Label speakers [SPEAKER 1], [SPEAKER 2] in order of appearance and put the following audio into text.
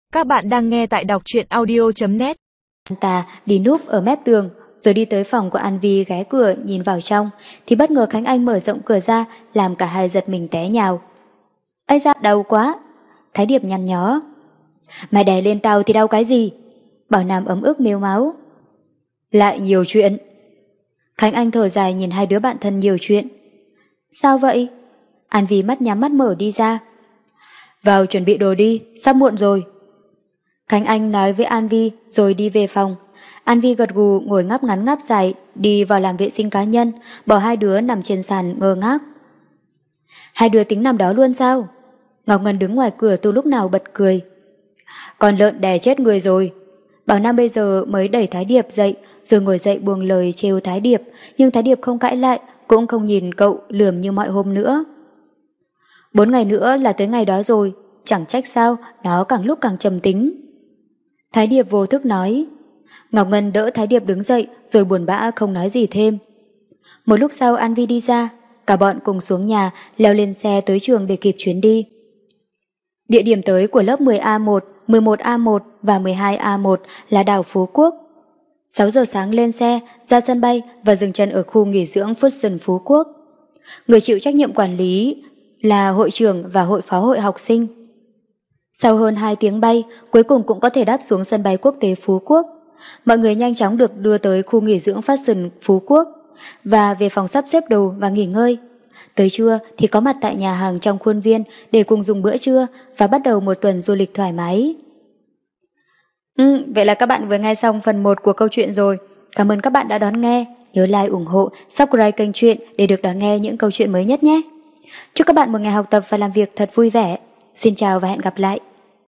[SPEAKER 1] Các bạn đang nghe tại đọc truyện audio.net.
[SPEAKER 2] Anh ta đi núp ở mép tường, rồi đi tới phòng của An Vi ghé cửa nhìn vào trong, thì bất ngờ Khánh Anh mở rộng cửa ra, làm cả hai giật mình té nhào. Ây da, đau quá! Thái Điệp nhăn nhó. Mày đè lên tao thì đau cái gì? Bảo Nam ấm ức mếu máu. Lại nhiều chuyện. Khánh Anh thở dài nhìn hai đứa bạn thân nhiều chuyện. Sao vậy? An Vi mắt nhắm mắt mở đi ra. Vào chuẩn bị đồ đi, sắp muộn rồi. Khánh Anh nói với An Vi rồi đi về phòng. An Vi gật gù ngồi ngáp ngắn ngáp dài, đi vào làm vệ sinh cá nhân, bỏ hai đứa nằm trên sàn ngơ ngác. Hai đứa tính nằm đó luôn sao? Ngọc Ngân đứng ngoài cửa từ lúc nào bật cười. Con lợn đè chết người rồi. Bảo Nam bây giờ mới đẩy Thái Điệp dậy, rồi ngồi dậy buông lời trêu Thái Điệp, nhưng Thái Điệp không cãi lại, cũng không nhìn cậu lườm như mọi hôm nữa. 4 ngày nữa là tới ngày đó rồi, chẳng trách sao nó càng lúc càng trầm tính. Thái Điệp vô thức nói. Ngọc Ngân đỡ Thái Điệp đứng dậy rồi buồn bã không nói gì thêm. Một lúc sau An Vi đi ra, cả bọn cùng xuống nhà leo lên xe tới trường để kịp chuyến đi. Địa điểm tới của lớp 10A1, 11A1 và 12A1 là đảo Phú Quốc. 6 giờ sáng lên xe, ra sân bay và dừng chân ở khu nghỉ dưỡng Fusion Phú Quốc. Người chịu trách nhiệm quản lý là hội trưởng và hội phó hội học sinh. Sau hơn 2 tiếng bay, cuối cùng cũng có thể đáp xuống sân bay quốc tế Phú Quốc. Mọi người nhanh chóng được đưa tới khu nghỉ dưỡng Fusion Phú Quốc và về phòng sắp xếp đồ và nghỉ ngơi. Tới trưa thì có mặt tại nhà hàng trong khuôn viên để cùng dùng bữa trưa và bắt đầu một tuần du lịch thoải mái. Vậy là các bạn vừa nghe xong phần 1 của câu chuyện rồi. Cảm ơn các bạn đã đón nghe. Nhớ like, ủng hộ, subscribe kênh truyện để được đón nghe những câu chuyện mới nhất nhé. Chúc các bạn một ngày học tập và làm việc thật vui vẻ. Xin chào và hẹn gặp lại.